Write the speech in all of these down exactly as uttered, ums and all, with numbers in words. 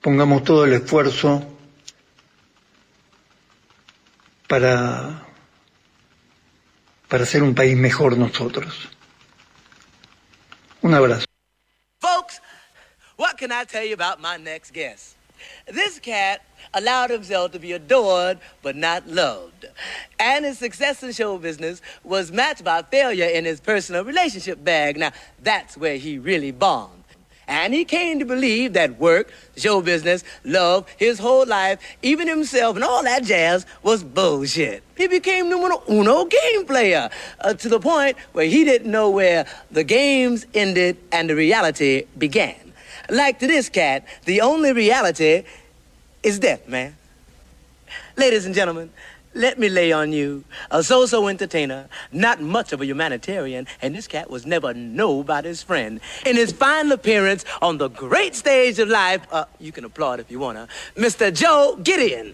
pongamos todo el esfuerzo para, para ser un país mejor nosotros. Un abrazo. Folks, what can I tell you about my next guest? This cat allowed himself to be adored but not loved. And his success in show business was matched by failure in his personal relationship bag. Now, that's where he really bombed. And he came to believe that work, show business, love, his whole life, even himself and all that jazz was bullshit. He became numero uno game player uh, to the point where he didn't know where the games ended and the reality began. Like to this cat, the only reality is death, man. Ladies and gentlemen, let me lay on you a so-so entertainer, not much of a humanitarian, and this cat was never nobody's friend. In his final appearance on the great stage of life, uh, you can applaud if you wanna, Mister Joe Gideon.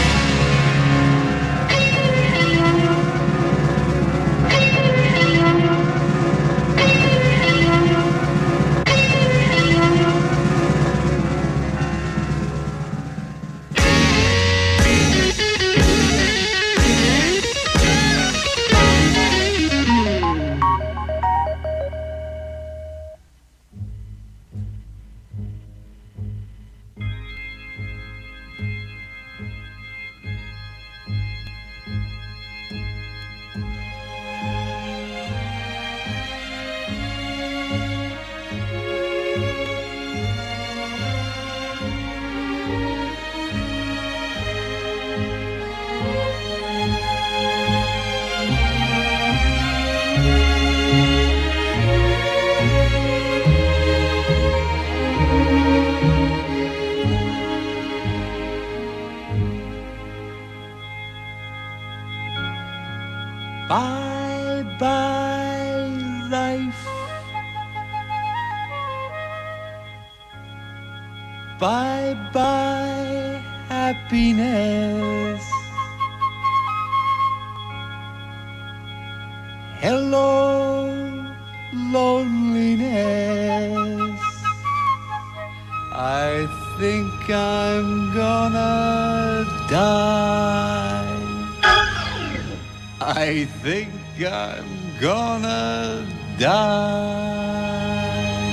Bye bye life, bye bye happiness, hello loneliness. I think I'm gonna die. I think I'm gonna die.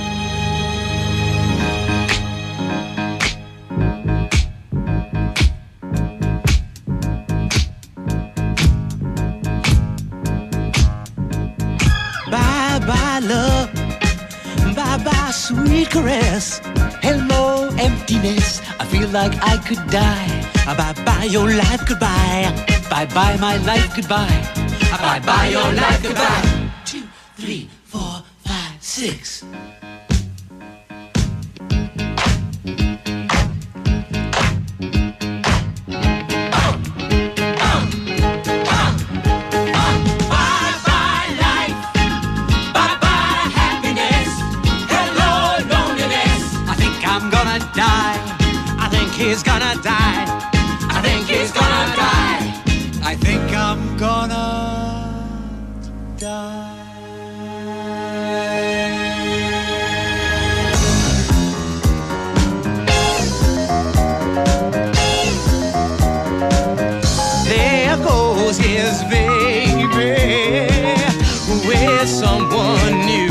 Bye bye love, bye bye sweet caress, hello emptiness, I feel like I could die. Bye bye your life goodbye, bye bye my life goodbye, bye bye your life goodbye. Two, three, four, five, six. He's gonna die. I think he's gonna die. I think I'm gonna die. There goes his baby with someone new.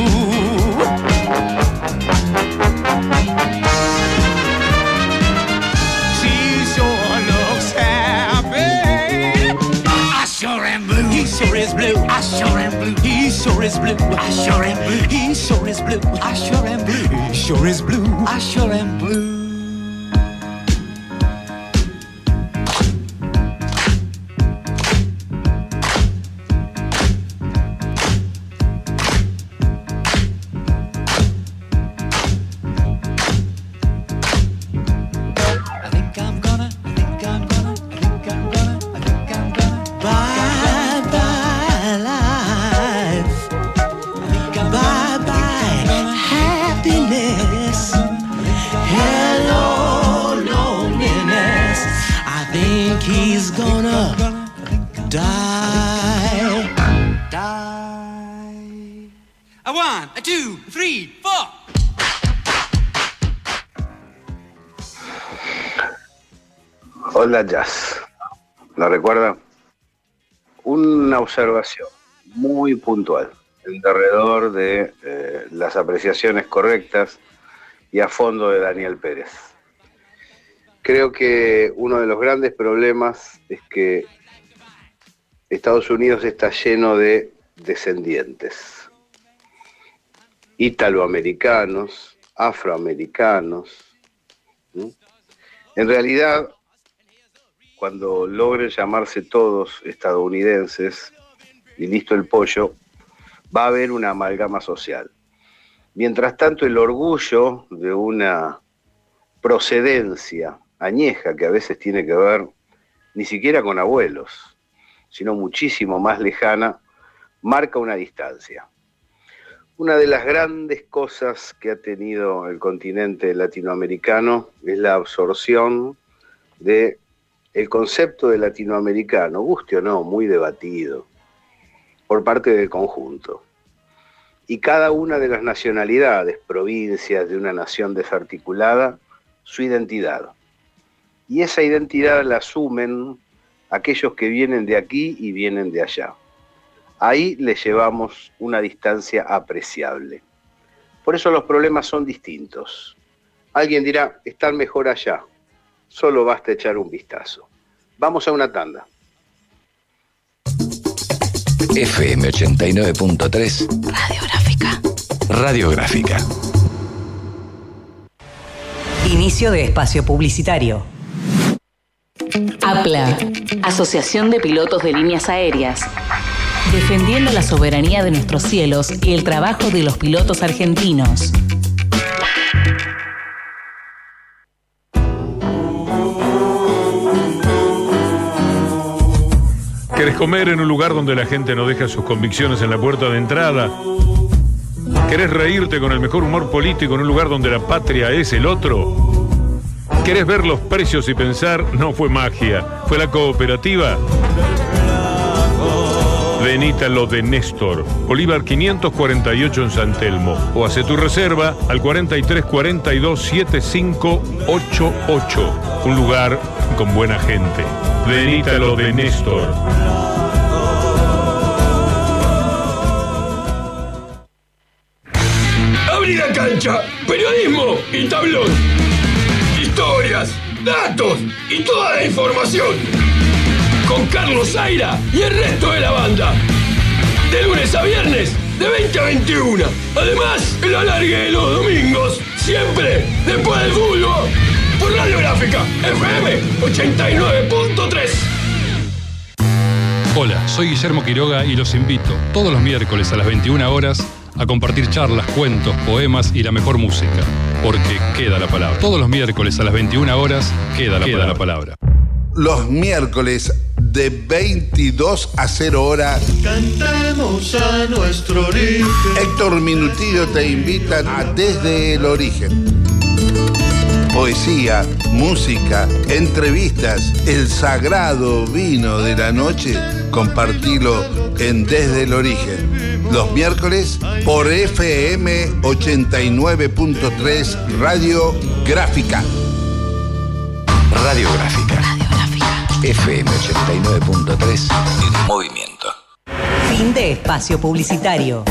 He sure is blue. I sure am blue. He sure is blue. I sure am blue. He sure is blue. I sure am blue. He sure is blue. I sure am blue. Hola Jazz, ¿lo recuerda? Una observación muy puntual en derredor de eh, las apreciaciones correctas y a fondo de Daniel Pérez. Creo que uno de los grandes problemas es que Estados Unidos está lleno de descendientes, italoamericanos, afroamericanos. ¿Mm? En realidad, cuando logren llamarse todos estadounidenses y listo el pollo, va a haber una amalgama social. Mientras tanto, el orgullo de una procedencia añeja, que a veces tiene que ver ni siquiera con abuelos, sino muchísimo más lejana, marca una distancia. Una de las grandes cosas que ha tenido el continente latinoamericano es la absorción de el concepto de latinoamericano, guste o no, muy debatido, por parte del conjunto. Y cada una de las nacionalidades, provincias de una nación desarticulada, su identidad. Y esa identidad la asumen aquellos que vienen de aquí y vienen de allá. Ahí le llevamos una distancia apreciable. Por eso los problemas son distintos. Alguien dirá, están mejor allá. Solo basta echar un vistazo. Vamos a una tanda. F M ochenta y nueve punto tres Radiográfica. Radiográfica. Inicio de espacio publicitario. APLA, Asociación de Pilotos de Líneas Aéreas. Defendiendo la soberanía de nuestros cielos y el trabajo de los pilotos argentinos. ¿Querés comer en un lugar donde la gente no deja sus convicciones en la puerta de entrada? ¿Querés reírte con el mejor humor político en un lugar donde la patria es el otro? ¿Querés ver los precios y pensar, no fue magia, fue la cooperativa? Venite a lo de Néstor, Bolívar quinientos cuarenta y ocho en San Telmo, o hace tu reserva al cuarenta y tres cuarenta y dos setenta y cinco ochenta y ocho. Un lugar con buena gente. Venite a lo de Néstor. Abrí la cancha, periodismo y tablón. Historias, datos y toda la información. Con Carlos Zaira y el resto de la banda. De lunes a viernes, de veinte a veintiuno. Además, el alargue de los domingos. Siempre después del fútbol. Por Radiográfica, F M ochenta y nueve punto tres. Hola, soy Guillermo Quiroga y los invito todos los miércoles a las veintiuna horas a compartir charlas, cuentos, poemas y la mejor música. Porque queda la palabra. Todos los miércoles a las veintiuna horas queda la, queda palabra. la palabra. Los miércoles de veintidós a cero hora. Cantemos a nuestro origen. Héctor Minutillo te invita a Desde el Origen. Poesía, música, entrevistas, el sagrado vino de la noche, compartilo en Desde el Origen. Los miércoles por F M ochenta y nueve punto tres Radiográfica. Radiográfica. Radiográfica. F M ochenta y nueve punto tres en movimiento. Fin de espacio publicitario.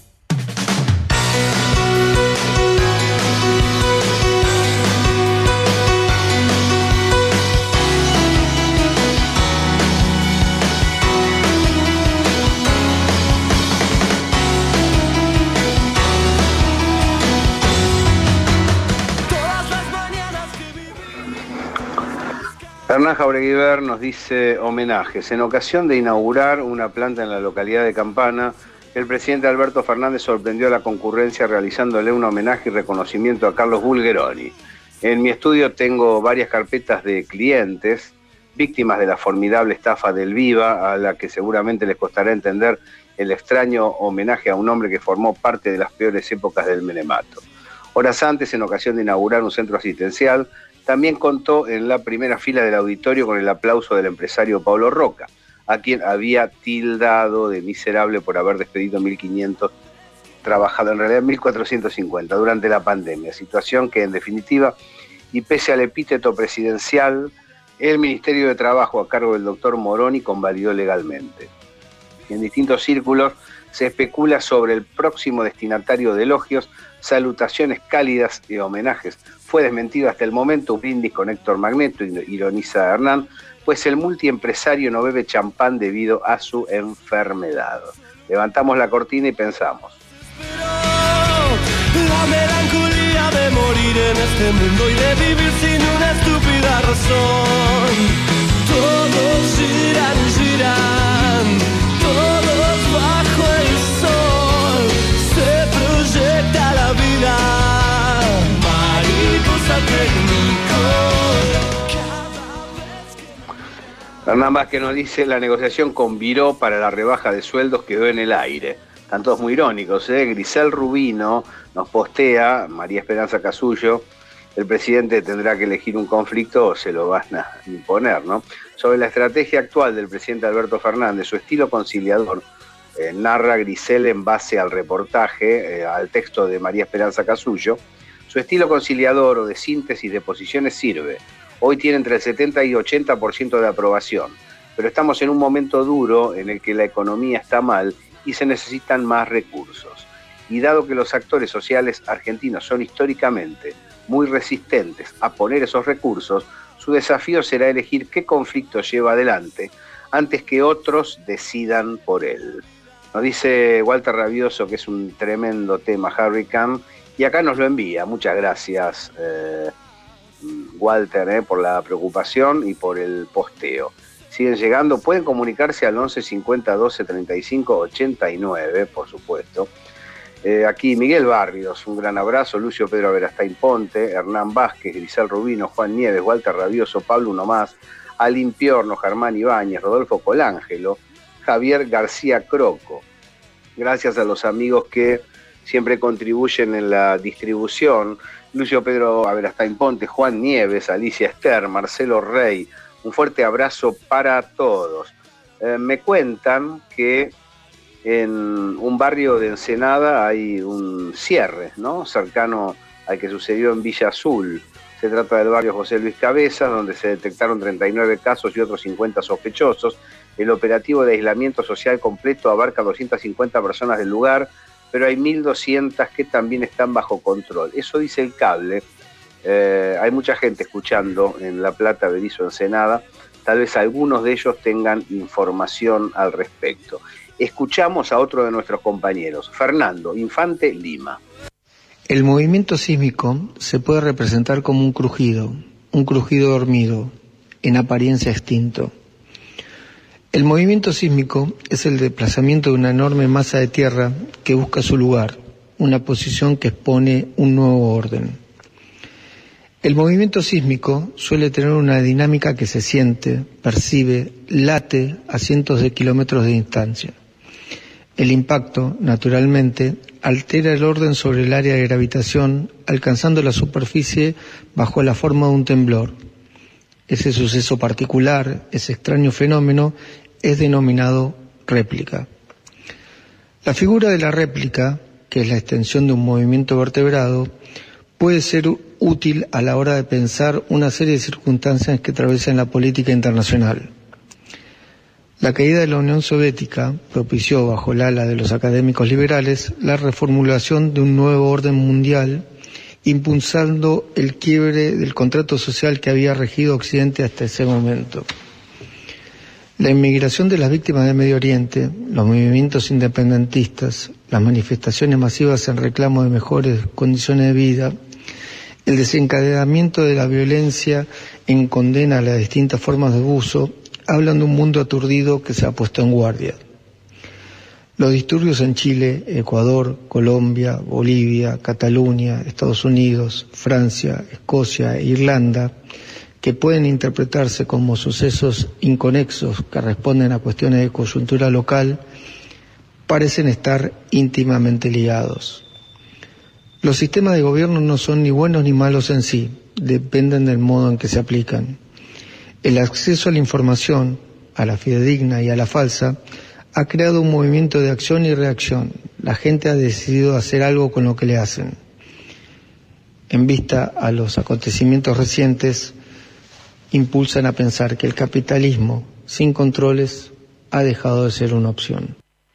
Hernán Jaureguiber nos dice homenajes. En ocasión de inaugurar una planta en la localidad de Campana, el presidente Alberto Fernández sorprendió a la concurrencia realizándole un homenaje y reconocimiento a Carlos Bulgeroni. En mi estudio tengo varias carpetas de clientes, víctimas de la formidable estafa del Viva, a la que seguramente les costará entender el extraño homenaje a un hombre que formó parte de las peores épocas del menemato. Horas antes, en ocasión de inaugurar un centro asistencial, también contó en la primera fila del auditorio con el aplauso del empresario Pablo Roca, a quien había tildado de miserable por haber despedido mil quinientos trabajadores, en realidad mil cuatrocientos cincuenta, durante la pandemia, situación que en definitiva, y pese al epíteto presidencial, el Ministerio de Trabajo, a cargo del doctor Moroni, convalidó legalmente. En distintos círculos se especula sobre el próximo destinatario de elogios, salutaciones cálidas y homenajes. Fue desmentido hasta el momento un brindis con Héctor Magneto, ironiza Hernán, pues el multiempresario no bebe champán debido a su enfermedad. Levantamos la cortina y pensamos. La melancolía de morir en este mundo y de vivir sin una estúpida razón. Todos giran, giran, todos bajo el sol. Se proyecta la vida, mariposa técnico. Hernán Vázquez nos dice, la negociación con Viró para la rebaja de sueldos quedó en el aire. Están todos muy irónicos, ¿eh? Grisel Rubino nos postea, María Esperanza Casullo, el presidente tendrá que elegir un conflicto o se lo van a imponer, ¿no? Sobre la estrategia actual del presidente Alberto Fernández, su estilo conciliador, eh, narra Grisel en base al reportaje, eh, al texto de María Esperanza Casullo, su estilo conciliador o de síntesis de posiciones sirve. Hoy tiene entre el setenta y ochenta por ciento de aprobación, pero estamos en un momento duro en el que la economía está mal y se necesitan más recursos. Y dado que los actores sociales argentinos son históricamente muy resistentes a poner esos recursos, su desafío será elegir qué conflicto lleva adelante antes que otros decidan por él. Nos dice Walter Rabioso que es un tremendo tema, Hurricane, y acá nos lo envía. Muchas gracias, eh, Walter, eh, por la preocupación y por el posteo. Siguen llegando, pueden comunicarse al once cincuenta doce treinta y cinco ochenta y nueve, por supuesto. Eh, aquí Miguel Barrios, un gran abrazo, Lucio Pedro Verastain Ponte, Hernán Vázquez, Grisel Rubino, Juan Nieves, Walter Rabioso, Pablo Uno Más, Alín Piorno, Germán Ibáñez, Rodolfo Colangelo, Javier García Croco. Gracias a los amigos que siempre contribuyen en la distribución. Lucio Pedro Verastain Ponte, Juan Nieves, Alicia Ester, Marcelo Rey. Un fuerte abrazo para todos. Eh, me cuentan que en un barrio de Ensenada hay un cierre, ¿no? Cercano al que sucedió en Villa Azul. Se trata del barrio José Luis Cabezas, donde se detectaron treinta y nueve casos y otros cincuenta sospechosos. El operativo de aislamiento social completo abarca doscientas cincuenta personas del lugar, pero hay mil doscientas que también están bajo control. Eso dice el cable. Eh, hay mucha gente escuchando en La Plata, Berisso, Ensenada. Tal vez algunos de ellos tengan información al respecto. Escuchamos a otro de nuestros compañeros, Fernando Infante Lima. El movimiento sísmico se puede representar como un crujido, un crujido dormido, en apariencia extinto. El movimiento sísmico es el desplazamiento de una enorme masa de tierra que busca su lugar, una posición que expone un nuevo orden. El movimiento sísmico suele tener una dinámica que se siente, percibe, late a cientos de kilómetros de distancia. El impacto, naturalmente, altera el orden sobre el área de gravitación, alcanzando la superficie bajo la forma de un temblor. Ese suceso particular, ese extraño fenómeno, es denominado réplica. La figura de la réplica, que es la extensión de un movimiento vertebrado, puede ser útil a la hora de pensar una serie de circunstancias que atraviesan la política internacional. La caída de la Unión Soviética propició, bajo el ala de los académicos liberales, la reformulación de un nuevo orden mundial, impulsando el quiebre del contrato social que había regido Occidente hasta ese momento. La inmigración de las víctimas del Medio Oriente, los movimientos independentistas, las manifestaciones masivas en reclamo de mejores condiciones de vida, el desencadenamiento de la violencia en condena a las distintas formas de abuso, hablan de un mundo aturdido que se ha puesto en guardia. Los disturbios en Chile, Ecuador, Colombia, Bolivia, Cataluña, Estados Unidos, Francia, Escocia e Irlanda, que pueden interpretarse como sucesos inconexos que responden a cuestiones de coyuntura local, parecen estar íntimamente ligados. Los sistemas de gobierno no son ni buenos ni malos en sí, dependen del modo en que se aplican. El acceso a la información, a la fidedigna y a la falsa, ha creado un movimiento de acción y reacción. La gente ha decidido hacer algo con lo que le hacen. En vista a los acontecimientos recientes, impulsan a pensar que el capitalismo sin controles ha dejado de ser una opción.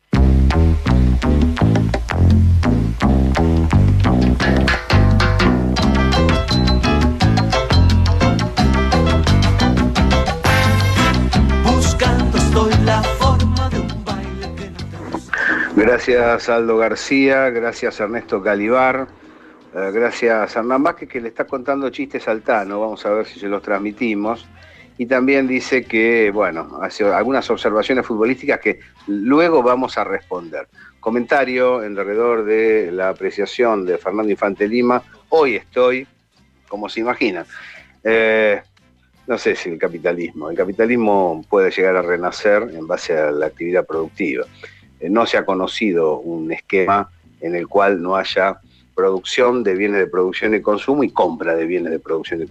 Buscando estoy la forma de un baile que no te... Gracias Aldo García, gracias Ernesto Calibar, eh, gracias Hernán Vázquez, que le está contando chistes al Tano, vamos a ver si se los transmitimos. Y también dice que, bueno, hace algunas observaciones futbolísticas que luego vamos a responder. Comentario alrededor de la apreciación de Fernando Infante Lima. Hoy estoy, como se imagina, eh, no sé si el capitalismo. El capitalismo puede llegar a renacer en base a la actividad productiva. Eh, no se ha conocido un esquema en el cual no haya producción de bienes de producción y consumo y compra de bienes de producción y